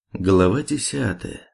Глава 10.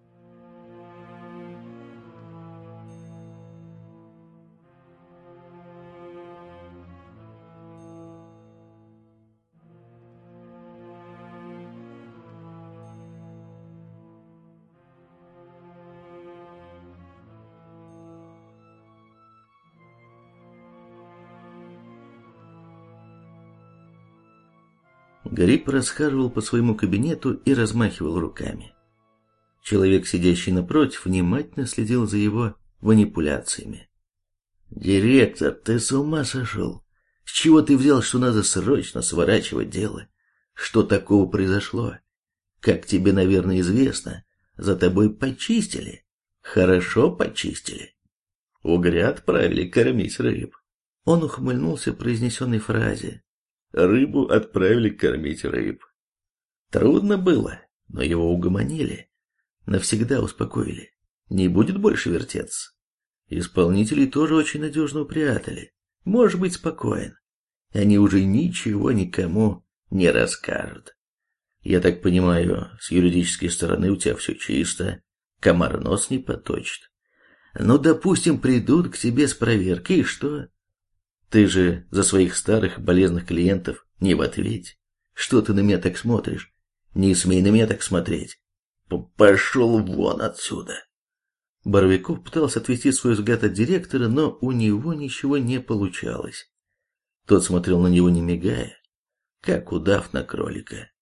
Гриб расхаживал по своему кабинету и размахивал руками. Человек, сидящий напротив, внимательно следил за его манипуляциями. «Директор, ты с ума сошел? С чего ты взял, что надо срочно сворачивать дело? Что такого произошло? Как тебе, наверное, известно, за тобой почистили. Хорошо почистили. Угря отправили кормить рыб». Он ухмыльнулся произнесенной фразе. Рыбу отправили кормить рыб. Трудно было, но его угомонили. Навсегда успокоили. Не будет больше вертеться. Исполнителей тоже очень надежно упрятали. Можешь быть спокоен. Они уже ничего никому не расскажут. Я так понимаю, с юридической стороны у тебя все чисто. Комар нос не поточит. Ну, допустим, придут к тебе с проверкой, и что? Ты же за своих старых болезных клиентов не в ответе. Что ты на меня так смотришь? Не смей на меня так смотреть. Пошел вон отсюда. Боровиков пытался отвести свой взгляд от директора, но у него ничего не получалось. Тот смотрел на него не мигая, как удав на кролика.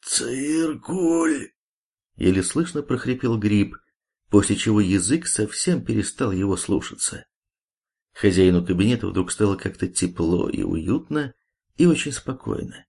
«Циркуль!» Еле слышно прохрипел Гриб, после чего язык совсем перестал его слушаться. Хозяину кабинета вдруг стало как-то тепло и уютно, и очень спокойно.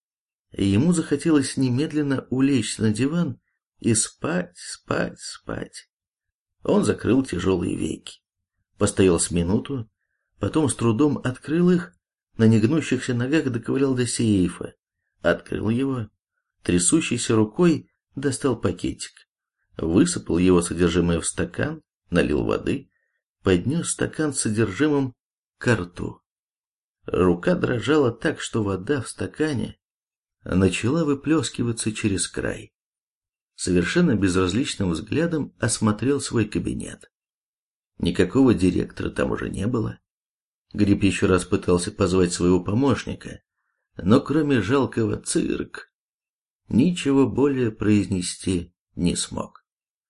Ему захотелось немедленно улечься на диван и спать, спать, спать. Он закрыл тяжелые веки, постоял с минуту, потом с трудом открыл их, на негнущихся ногах доковылял до сейфа, открыл его, трясущейся рукой достал пакетик, высыпал его содержимое в стакан, налил воды, поднес стакан с содержимым ко рту. Рука дрожала так, что вода в стакане начала выплескиваться через край. Совершенно безразличным взглядом осмотрел свой кабинет. Никакого директора там уже не было. Гриб еще раз пытался позвать своего помощника, но кроме жалкого «цирк» ничего более произнести не смог.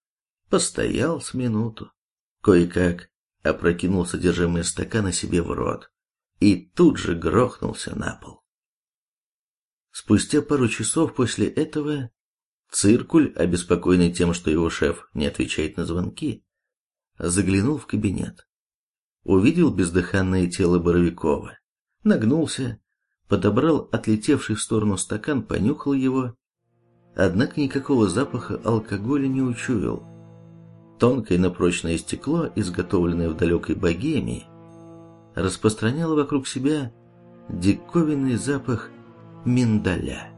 Постоял с минуту, кое-как опрокинул содержимое стакана себе в рот и тут же грохнулся на пол. Спустя пару часов после этого Циркуль, обеспокоенный тем, что его шеф не отвечает на звонки, заглянул в кабинет. Увидел бездыханное тело Боровикова, нагнулся, подобрал отлетевший в сторону стакан, понюхал его, однако никакого запаха алкоголя не учуял. Тонкое, но прочное стекло, изготовленное в далекой Богемии, распространяло вокруг себя диковинный запах миндаля.